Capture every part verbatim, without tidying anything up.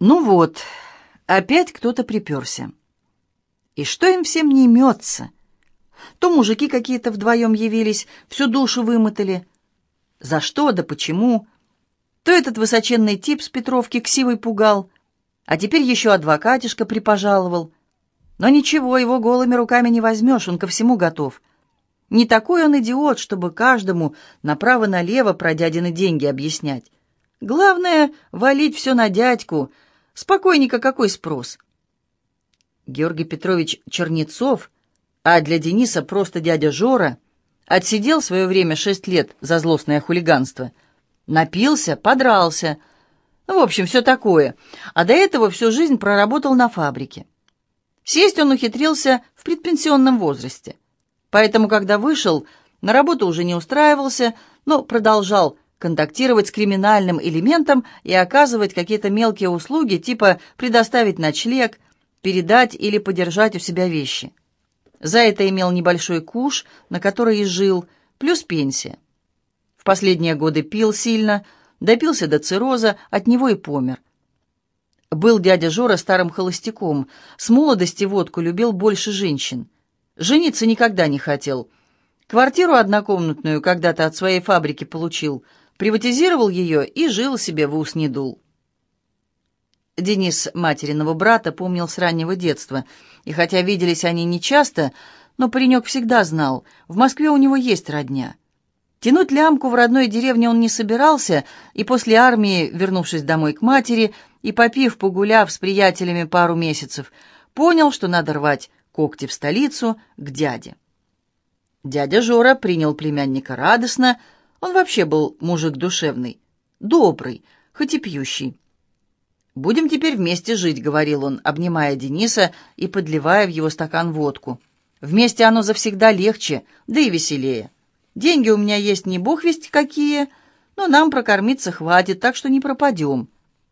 Ну вот, опять кто-то приперся. И что им всем не имется? То мужики какие-то вдвоем явились, всю душу вымотали. За что да почему? То этот высоченный тип с Петровки ксивой пугал, а теперь еще адвокатишка припожаловал. Но ничего, его голыми руками не возьмешь, он ко всему готов. Не такой он идиот, чтобы каждому направо-налево про дядины деньги объяснять. Главное — валить все на дядьку. Спокойненько какой спрос. Георгий Петрович Чернецов, а для Дениса просто дядя Жора, отсидел в свое время шесть лет за злостное хулиганство. Напился, подрался. Ну, в общем, все такое. А до этого всю жизнь проработал на фабрике. Сесть он ухитрился в предпенсионном возрасте. Поэтому, когда вышел, на работу уже не устраивался, но продолжал контактировать с криминальным элементом и оказывать какие-то мелкие услуги, типа предоставить ночлег, передать или подержать у себя вещи. За это имел небольшой куш, на который и жил, плюс пенсия. В последние годы пил сильно, допился до цирроза, от него и помер. Был дядя Жора старым холостяком, с молодости водку любил больше женщин. Жениться никогда не хотел. Квартиру однокомнатную когда-то от своей фабрики получил, приватизировал ее и жил себе, в ус не дул. Денис материного брата помнил с раннего детства, и хотя виделись они нечасто, но паренек всегда знал, в Москве у него есть родня. Тянуть лямку в родной деревне он не собирался, и после армии, вернувшись домой к матери и попив, погуляв с приятелями пару месяцев, понял, что надо рвать когти в столицу к дяде. Дядя Жора принял племянника радостно, он вообще был мужик душевный, добрый, хоть и пьющий. «Будем теперь вместе жить», — говорил он, обнимая Дениса и подливая в его стакан водку. «Вместе оно завсегда легче, да и веселее. Деньги у меня есть не бог весть какие, но нам прокормиться хватит, так что не пропадем».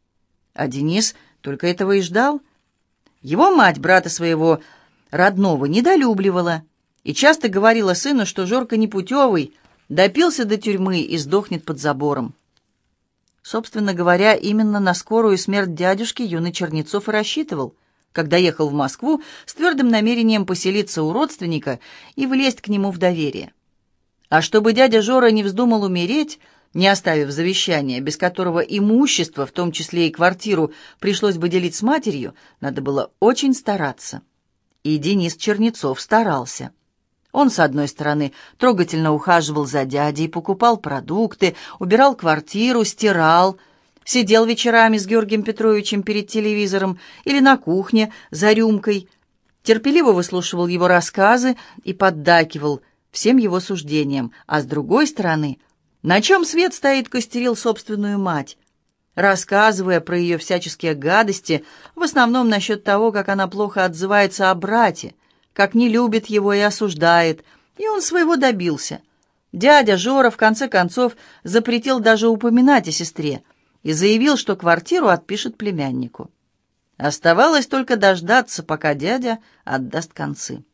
А Денис только этого и ждал. Его мать брата своего родного недолюбливала и часто говорила сыну, что Жорка непутевый, допился до тюрьмы и сдохнет под забором. Собственно говоря, именно на скорую смерть дядюшки юный Чернецов и рассчитывал, когда ехал в Москву с твердым намерением поселиться у родственника и влезть к нему в доверие. А чтобы дядя Жора не вздумал умереть, не оставив завещания, без которого имущество, в том числе и квартиру, пришлось бы делить с матерью, надо было очень стараться. И Денис Чернецов старался. Он, с одной стороны, трогательно ухаживал за дядей, покупал продукты, убирал квартиру, стирал, сидел вечерами с Георгием Петровичем перед телевизором или на кухне за рюмкой, терпеливо выслушивал его рассказы и поддакивал всем его суждениям, а с другой стороны, на чем свет стоит, костерил собственную мать, рассказывая про ее всяческие гадости, в основном насчет того, как она плохо отзывается о брате, как не любит его и осуждает, и он своего добился. Дядя Жора, в конце концов, запретил даже упоминать о сестре и заявил, что квартиру отпишет племяннику. Оставалось только дождаться, пока дядя отдаст концы.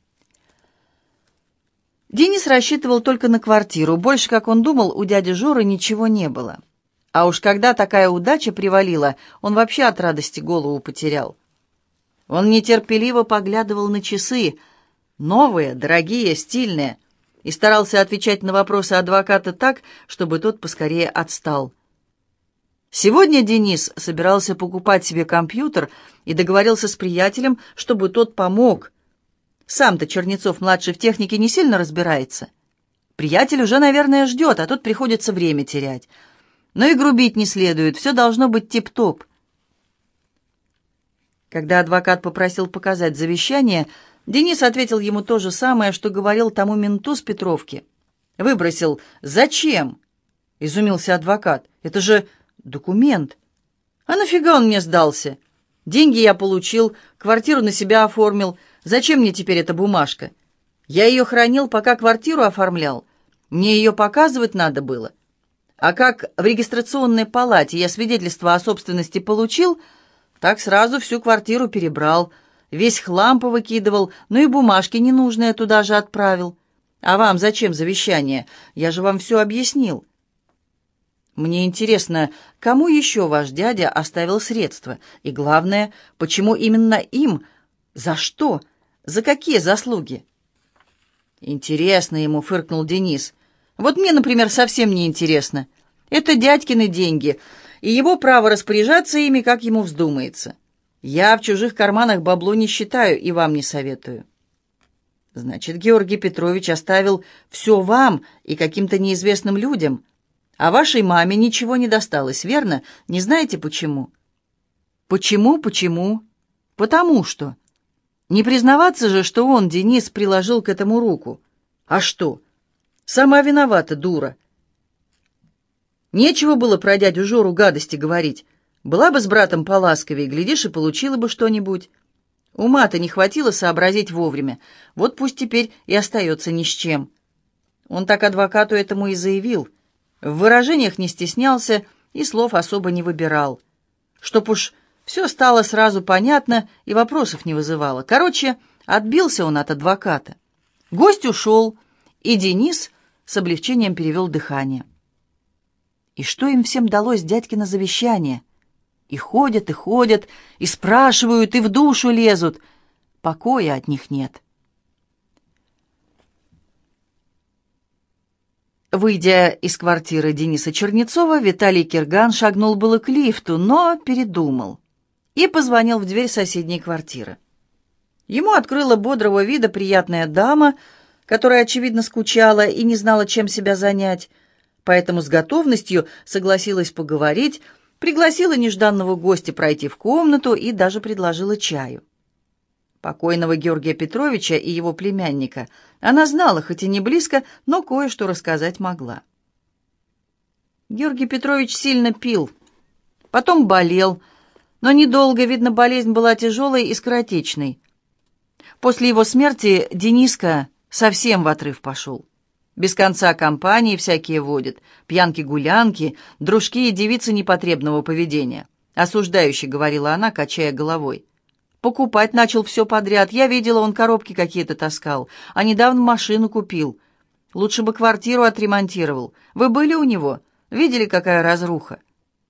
Денис рассчитывал только на квартиру, больше, как он думал, у дяди Жоры ничего не было. А уж когда такая удача привалила, он вообще от радости голову потерял. Он нетерпеливо поглядывал на часы, новые, дорогие, стильные, и старался отвечать на вопросы адвоката так, чтобы тот поскорее отстал. Сегодня Денис собирался покупать себе компьютер и договорился с приятелем, чтобы тот помог. Сам-то Чернецов-младший в технике не сильно разбирается. Приятель уже, наверное, ждет, а тут приходится время терять. Но и грубить не следует, все должно быть тип-топ. Когда адвокат попросил показать завещание, Денис ответил ему то же самое, что говорил тому менту с Петровки. Выбросил «Зачем?» — изумился адвокат. «Это же документ. А нафига он мне сдался? Деньги я получил, квартиру на себя оформил. Зачем мне теперь эта бумажка? Я ее хранил, пока квартиру оформлял. Мне ее показывать надо было. А как в регистрационной палате я свидетельство о собственности получил, так сразу всю квартиру перебрал, весь хлам повыкидывал, ну и бумажки ненужные туда же отправил. А вам зачем завещание? Я же вам все объяснил». Мне интересно, кому еще ваш дядя оставил средства? И главное, почему именно им? За что? За какие заслуги?» «Интересно ему», — фыркнул Денис. «Вот мне, например, совсем не интересно. Это дядькины деньги, и его право распоряжаться ими, как ему вздумается. Я в чужих карманах бабло не считаю и вам не советую». «Значит, Георгий Петрович оставил все вам и каким-то неизвестным людям, а вашей маме ничего не досталось, верно? Не знаете, почему?» «Почему, почему? Потому что. Не признаваться же, что он, Денис, приложил к этому руку. А что? Сама виновата, дура. Нечего было про дядю Жору гадости говорить. Была бы с братом поласковее, глядишь, и получила бы что-нибудь. Ума-то не хватило сообразить вовремя. Вот пусть теперь и остается ни с чем». Он так адвокату этому и заявил. В выражениях не стеснялся и слов особо не выбирал. Чтоб уж все стало сразу понятно и вопросов не вызывало. Короче, отбился он от адвоката. Гость ушел, и Денис с облегчением перевел дыхание. И что им всем далось дядькино завещание? И ходят, и ходят, и спрашивают, и в душу лезут. Покоя от них нет. Выйдя из квартиры Дениса Чернецова, Виталий Кирган шагнул было к лифту, но передумал и позвонил в дверь соседней квартиры. Ему открыла бодрого вида приятная дама, которая, очевидно, скучала и не знала, чем себя занять, поэтому с готовностью согласилась поговорить, пригласила нежданного гостя пройти в комнату и даже предложила чаю. Покойного Георгия Петровича и его племянника она знала, хоть и не близко, но кое-что рассказать могла. Георгий Петрович сильно пил, потом болел, но недолго, видно, болезнь была тяжелой и скоротечной. После его смерти Дениска совсем в отрыв пошел. Без конца компании всякие водят, пьянки-гулянки, дружки и девицы непотребного поведения. Осуждающе говорила она, качая головой. Покупать начал все подряд. Я видела, он коробки какие-то таскал, а недавно машину купил. Лучше бы квартиру отремонтировал. Вы были у него? Видели, какая разруха?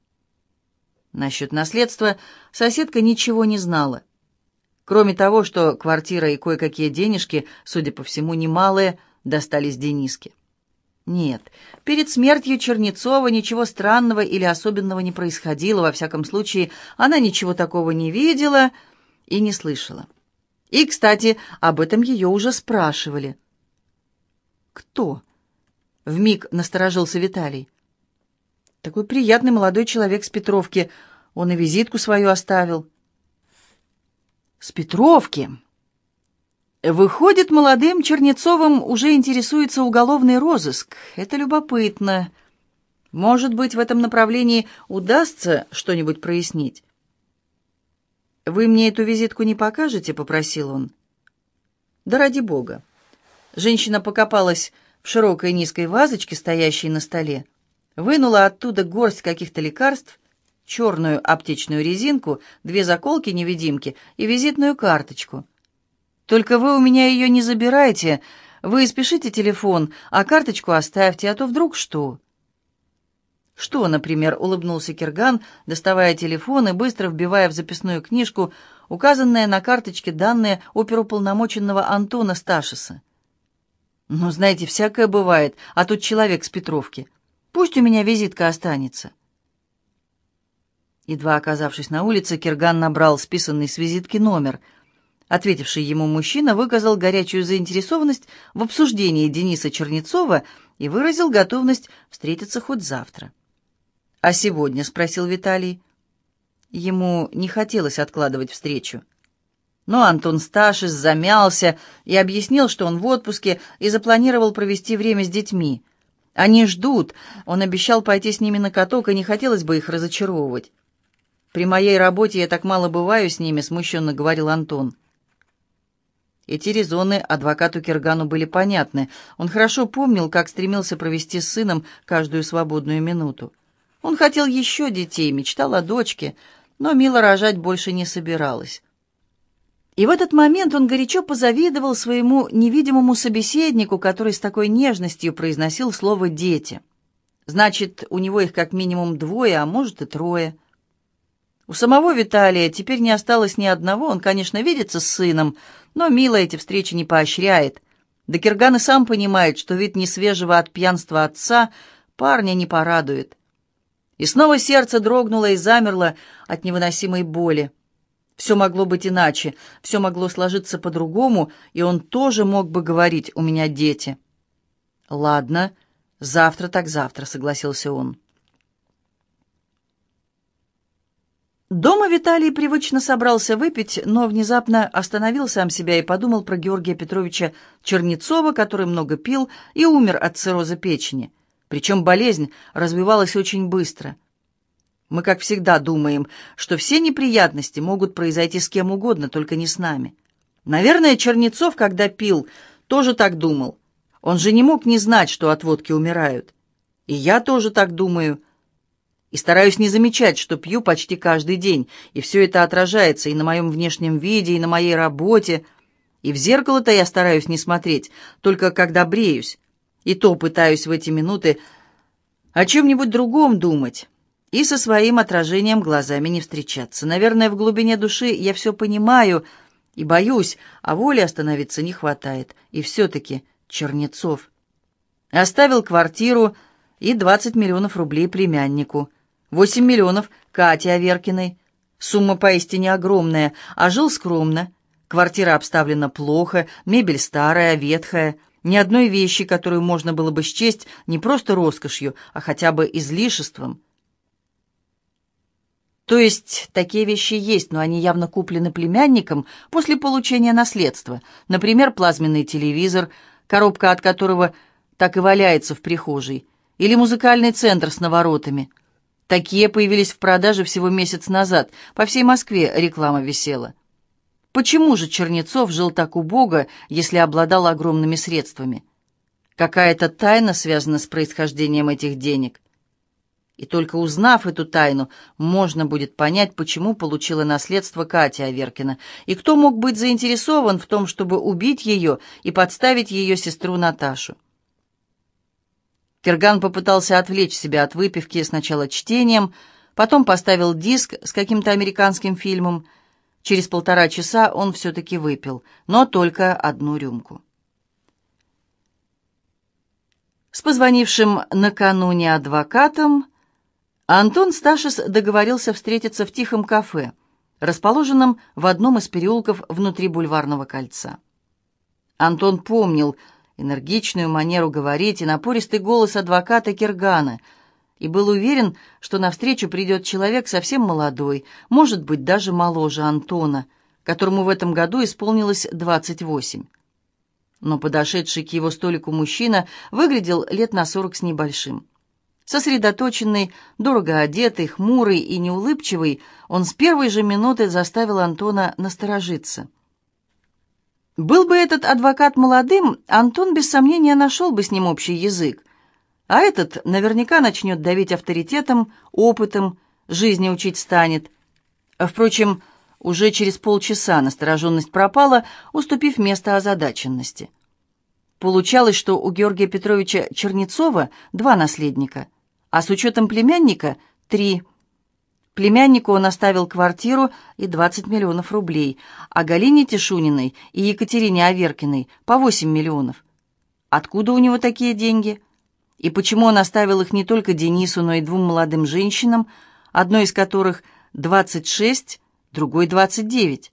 Насчет наследства соседка ничего не знала. Кроме того, что квартира и кое-какие денежки, судя по всему, немалые, достались Дениске. Нет, перед смертью Чернецова ничего странного или особенного не происходило. Во всяком случае, она ничего такого не видела и не слышала. И, кстати, об этом ее уже спрашивали. «Кто?» — вмиг насторожился Виталий. «Такой приятный молодой человек с Петровки. Он и визитку свою оставил». «С Петровки?» «Выходит, молодым Чернецовым уже интересуется уголовный розыск. Это любопытно. Может быть, в этом направлении удастся что-нибудь прояснить?» «Вы мне эту визитку не покажете?» — попросил он. «Да ради бога». Женщина покопалась в широкой низкой вазочке, стоящей на столе, вынула оттуда горсть каких-то лекарств, черную аптечную резинку, две заколки-невидимки и визитную карточку. «Только вы у меня ее не забирайте. Вы спешите телефон, а карточку оставьте, а то вдруг что?» «Что, например?» — улыбнулся Кирган, доставая телефон и быстро вбивая в записную книжку указанные на карточке данные оперуполномоченного Антона Сташиса. «Ну, знаете, всякое бывает, а тут человек с Петровки. Пусть у меня визитка останется». Едва оказавшись на улице, Кирган набрал списанный с визитки номер. Ответивший ему мужчина выказал горячую заинтересованность в обсуждении Дениса Чернецова и выразил готовность встретиться хоть завтра. «А сегодня?» — спросил Виталий. Ему не хотелось откладывать встречу. Но Антон Сташис замялся и объяснил, что он в отпуске и запланировал провести время с детьми. Они ждут, он обещал пойти с ними на каток, и не хотелось бы их разочаровывать. «При моей работе я так мало бываю с ними», — смущенно говорил Антон. Эти резоны адвокату Киргану были понятны. Он хорошо помнил, как стремился провести с сыном каждую свободную минуту. Он хотел еще детей, мечтал о дочке, но Мила рожать больше не собиралась. И в этот момент он горячо позавидовал своему невидимому собеседнику, который с такой нежностью произносил слово «дети». Значит, у него их как минимум двое, а может и трое. У самого Виталия теперь не осталось ни одного. Он, конечно, видится с сыном, но Мила эти встречи не поощряет. Да Кирган и сам понимает, что вид несвежего от пьянства отца парня не порадует. И снова сердце дрогнуло и замерло от невыносимой боли. Все могло быть иначе, все могло сложиться по-другому, и он тоже мог бы говорить: «У меня дети». «Ладно, завтра так завтра», — согласился он. Дома Виталий привычно собрался выпить, но внезапно остановил сам себя и подумал про Георгия Петровича Чернецова, который много пил и умер от цирроза печени. Причем болезнь развивалась очень быстро. Мы, как всегда, думаем, что все неприятности могут произойти с кем угодно, только не с нами. Наверное, Чернецов, когда пил, тоже так думал. Он же не мог не знать, что от водки умирают. И я тоже так думаю. И стараюсь не замечать, что пью почти каждый день, и все это отражается и на моем внешнем виде, и на моей работе. И в зеркало-то я стараюсь не смотреть, только когда бреюсь. И то пытаюсь в эти минуты о чем-нибудь другом думать и со своим отражением глазами не встречаться. Наверное, в глубине души я все понимаю и боюсь, а воли остановиться не хватает. И все-таки Чернецов оставил квартиру и двадцать миллионов рублей племяннику. восемь миллионов Кате Аверкиной. Сумма поистине огромная, а жил скромно. Квартира обставлена плохо, мебель старая, ветхая. Ни одной вещи, которую можно было бы счесть не просто роскошью, а хотя бы излишеством. То есть такие вещи есть, но они явно куплены племянником после получения наследства. Например, плазменный телевизор, коробка от которого так и валяется в прихожей, или музыкальный центр с наворотами. Такие появились в продаже всего месяц назад. По всей Москве реклама висела. Почему же Чернецов жил так убого, если обладал огромными средствами? Какая-то тайна связана с происхождением этих денег. И только узнав эту тайну, можно будет понять, почему получила наследство Катя Аверкина, и кто мог быть заинтересован в том, чтобы убить ее и подставить ее сестру Наташу. Кирган попытался отвлечь себя от выпивки сначала чтением, потом поставил диск с каким-то американским фильмом. Через полтора часа он все-таки выпил, но только одну рюмку. С позвонившим накануне адвокатом Антон Сташис договорился встретиться в тихом кафе, расположенном в одном из переулков внутри Бульварного кольца. Антон помнил энергичную манеру говорить и напористый голос адвоката Киргана, и был уверен, что навстречу придет человек совсем молодой, может быть, даже моложе Антона, которому в этом году исполнилось двадцать восемь. Но подошедший к его столику мужчина выглядел лет на сорок с небольшим. Сосредоточенный, дорого одетый, хмурый и неулыбчивый, он с первой же минуты заставил Антона насторожиться. Был бы этот адвокат молодым, Антон без сомнения нашел бы с ним общий язык, а этот наверняка начнет давить авторитетом, опытом, жизни учить станет. Впрочем, уже через полчаса настороженность пропала, уступив место озадаченности. Получалось, что у Георгия Петровича Чернецова два наследника, а с учетом племянника — три. Племяннику он оставил квартиру и двадцать миллионов рублей, а Галине Тишуниной и Екатерине Аверкиной по восемь миллионов. Откуда у него такие деньги? И почему он оставил их не только Денису, но и двум молодым женщинам, одной из которых двадцать шесть, другой двадцать девять?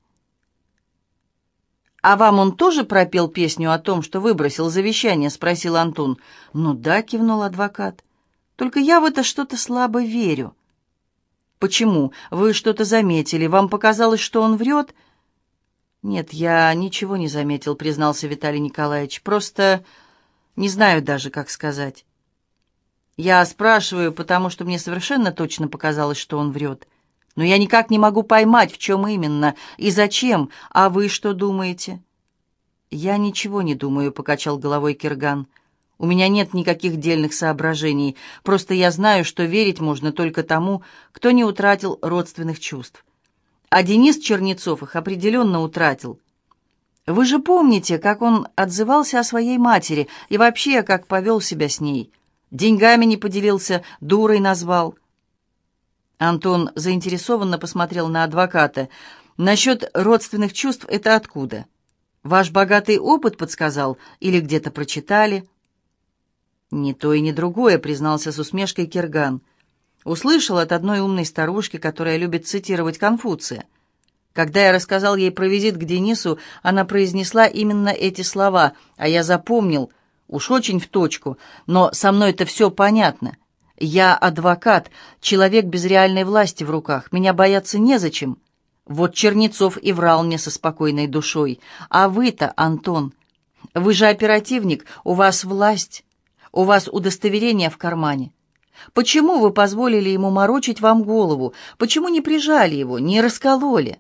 «А вам он тоже пропел песню о том, что выбросил завещание?» — спросил Антон. «Ну да», — кивнул адвокат. «Только я в это что-то слабо верю». «Почему? Вы что-то заметили? Вам показалось, что он врет?» «Нет, я ничего не заметил», — признался Виталий Николаевич. «Просто не знаю даже, как сказать. Я спрашиваю, потому что мне совершенно точно показалось, что он врет. Но я никак не могу поймать, в чем именно и зачем. А вы что думаете?» «Я ничего не думаю», — покачал головой Кирган. «У меня нет никаких дельных соображений. Просто я знаю, что верить можно только тому, кто не утратил родственных чувств. А Денис Чернецов их определенно утратил. Вы же помните, как он отзывался о своей матери и вообще, как повел себя с ней. Деньгами не поделился, дурой назвал. Антон заинтересованно посмотрел на адвоката. «Насчет родственных чувств это откуда? Ваш богатый опыт подсказал или где-то прочитали?» «Ни то и ни другое», — признался с усмешкой Кирган. «Услышал от одной умной старушки, которая любит цитировать Конфуция. Когда я рассказал ей про визит к Денису, она произнесла именно эти слова, а я запомнил, уж очень в точку, но со мной это все понятно. Я адвокат, человек без реальной власти в руках, меня бояться незачем. Вот Чернецов и врал мне со спокойной душой. А вы-то, Антон, вы же оперативник, у вас власть, у вас удостоверение в кармане. Почему вы позволили ему морочить вам голову? Почему не прижали его, не раскололи?»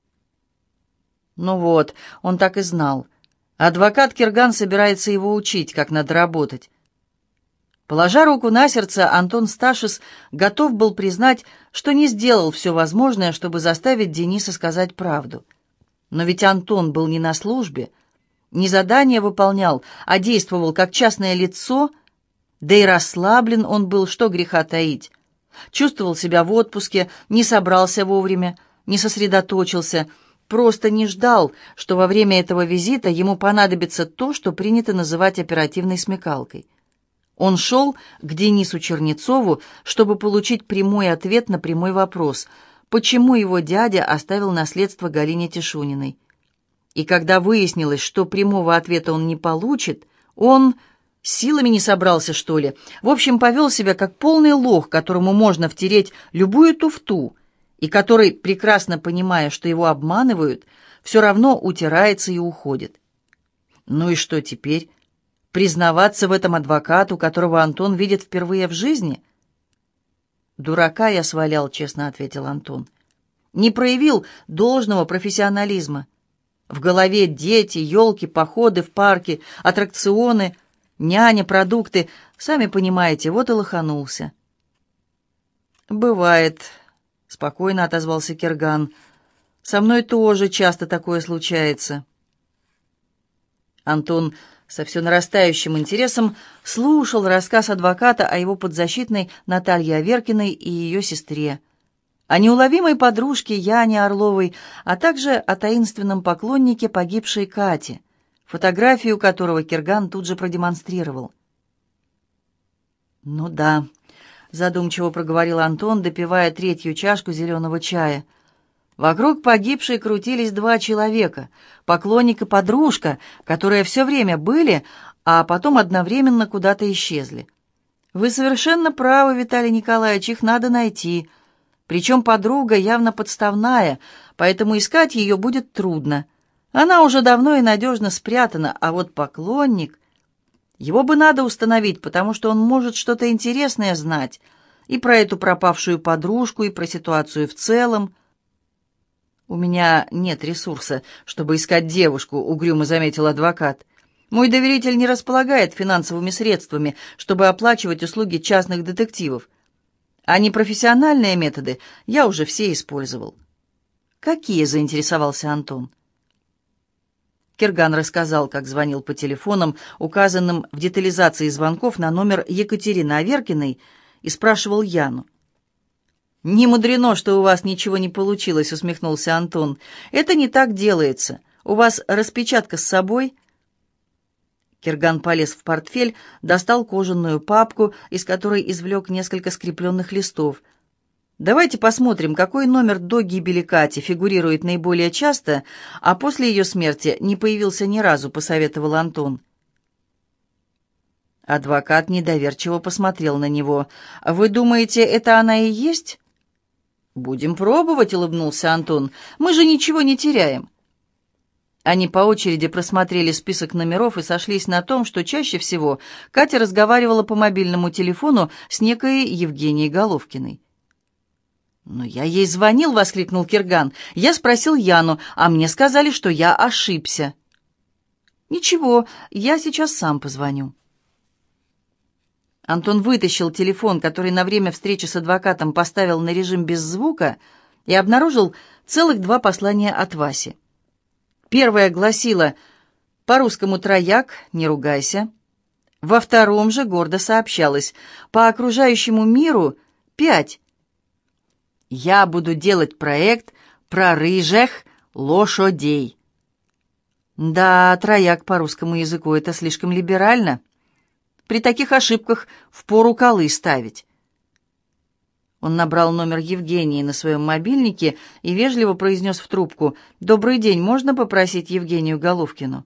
Ну вот, он так и знал. Адвокат Кирган собирается его учить, как надо работать. Положа руку на сердце, Антон Сташис готов был признать, что не сделал все возможное, чтобы заставить Дениса сказать правду. Но ведь Антон был не на службе, не задание выполнял, а действовал как частное лицо, да и расслаблен он был, что греха таить. Чувствовал себя в отпуске, не собрался вовремя, не сосредоточился, просто не ждал, что во время этого визита ему понадобится то, что принято называть оперативной смекалкой. Он шел к Денису Чернецову, чтобы получить прямой ответ на прямой вопрос, почему его дядя оставил наследство Галине Тишуниной. И когда выяснилось, что прямого ответа он не получит, он силами не собрался, что ли. В общем, повел себя как полный лох, которому можно втереть любую туфту, и который, прекрасно понимая, что его обманывают, все равно утирается и уходит. Ну и что теперь? Признаваться в этом адвокату, которого Антон видит впервые в жизни? «Дурака я свалял», — честно ответил Антон. «Не проявил должного профессионализма. В голове дети, елки, походы в парке, аттракционы, няня, продукты. Сами понимаете, вот и лоханулся». «Бывает», — спокойно отозвался Кирган. «Со мной тоже часто такое случается». Антон со все нарастающим интересом слушал рассказ адвоката о его подзащитной Наталье Аверкиной и ее сестре, о неуловимой подружке Яне Орловой, а также о таинственном поклоннике погибшей Кати, фотографию которого Кирган тут же продемонстрировал. «Ну да», — задумчиво проговорил Антон, допивая третью чашку зеленого чая. «Вокруг погибшей крутились два человека, поклонник и подружка, которые все время были, а потом одновременно куда-то исчезли. Вы совершенно правы, Виталий Николаевич, их надо найти. Причем подруга явно подставная, поэтому искать ее будет трудно. Она уже давно и надежно спрятана, а вот поклонник... Его бы надо установить, потому что он может что-то интересное знать и про эту пропавшую подружку, и про ситуацию в целом». «У меня нет ресурса, чтобы искать девушку», — угрюмо заметил адвокат. «Мой доверитель не располагает финансовыми средствами, чтобы оплачивать услуги частных детективов. А непрофессиональные методы я уже все использовал». «Какие?» — заинтересовался Антон. Кирган рассказал, как звонил по телефонам, указанным в детализации звонков на номер Екатерины Аверкиной, и спрашивал Яну. «Не мудрено, что у вас ничего не получилось», — усмехнулся Антон. «Это не так делается. У вас распечатка с собой?» Кирган полез в портфель, достал кожаную папку, из которой извлек несколько скрепленных листов. «Давайте посмотрим, какой номер до гибели Кати фигурирует наиболее часто, а после ее смерти не появился ни разу», — посоветовал Антон. Адвокат недоверчиво посмотрел на него. «Вы думаете, это она и есть?» «Будем пробовать», — улыбнулся Антон. «Мы же ничего не теряем». Они по очереди просмотрели список номеров и сошлись на том, что чаще всего Катя разговаривала по мобильному телефону с некой Евгенией Головкиной. «Но я ей звонил», — воскликнул Кирган. «Я спросил Яну, а мне сказали, что я ошибся». «Ничего, я сейчас сам позвоню». Антон вытащил телефон, который на время встречи с адвокатом поставил на режим без звука, и обнаружил целых два послания от Васи. Первое гласило: «По-русскому трояк, не ругайся». Во втором же гордо сообщалось: по окружающему миру пять. Я буду делать проект про рыжих лошадей. Да, трояк по русскому языку — это слишком либерально. При таких ошибках впору колы ставить. Он набрал номер Евгении на своем мобильнике и вежливо произнес в трубку: «Добрый день, можно попросить Евгению Головкину?»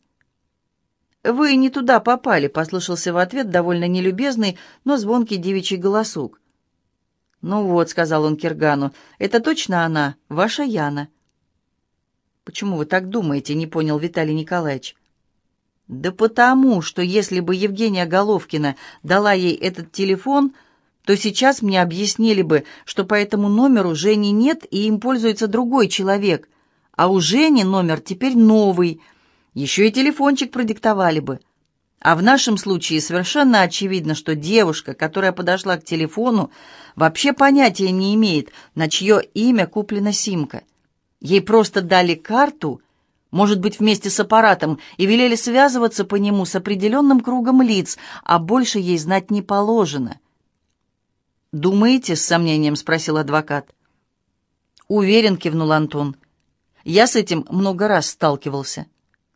«Вы не туда попали», — послышался в ответ довольно нелюбезный, но звонкий девичий голосок. «Ну вот», — сказал он Киргану, — «это точно она, ваша Яна». «Почему вы так думаете?» — не понял Виталий Николаевич. «Да потому, что если бы Евгения Головкина дала ей этот телефон, то сейчас мне объяснили бы, что по этому номеру Жени нет и им пользуется другой человек, а у Жени номер теперь новый, еще и телефончик продиктовали бы. А в нашем случае совершенно очевидно, что девушка, которая подошла к телефону, вообще понятия не имеет, на чье имя куплена симка. Ей просто дали карту, может быть, вместе с аппаратом, и велели связываться по нему с определенным кругом лиц, а больше ей знать не положено». «Думаете?» — с сомнением спросил адвокат. «Уверен», — кивнул Антон. «Я с этим много раз сталкивался».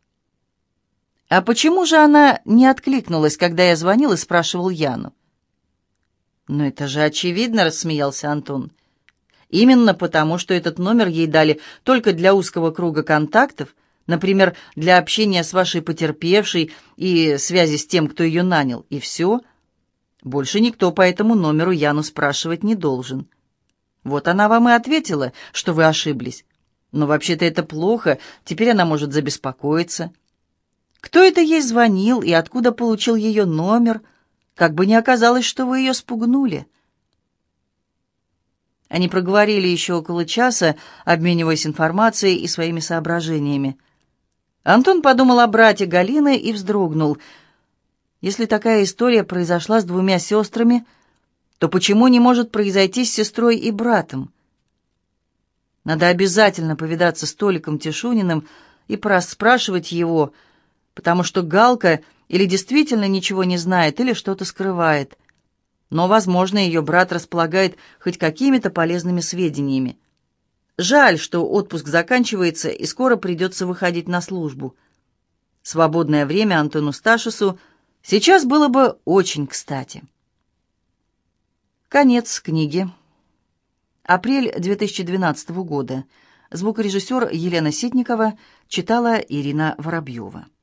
«А почему же она не откликнулась, когда я звонил и спрашивал Яну?» «Ну это же очевидно», — рассмеялся Антон. «Именно потому, что этот номер ей дали только для узкого круга контактов, например, для общения с вашей потерпевшей и связи с тем, кто ее нанял, и все. Больше никто по этому номеру Яну спрашивать не должен. Вот она вам и ответила, что вы ошиблись. Но вообще-то это плохо, теперь она может забеспокоиться. Кто это ей звонил и откуда получил ее номер? Как бы ни оказалось, что вы ее спугнули». Они проговорили еще около часа, обмениваясь информацией и своими соображениями. Антон подумал о брате Галины и вздрогнул. Если такая история произошла с двумя сестрами, то почему не может произойти с сестрой и братом? Надо обязательно повидаться с Толиком Тишуниным и порасспрашивать его, потому что Галка или действительно ничего не знает, или что-то скрывает. Но, возможно, ее брат располагает хоть какими-то полезными сведениями. Жаль, что отпуск заканчивается, и скоро придется выходить на службу. Свободное время Антону Сташису сейчас было бы очень кстати. Конец книги. Апрель две тысячи двенадцатого года. Звукорежиссер Елена Ситникова читала Ирина Воробьева.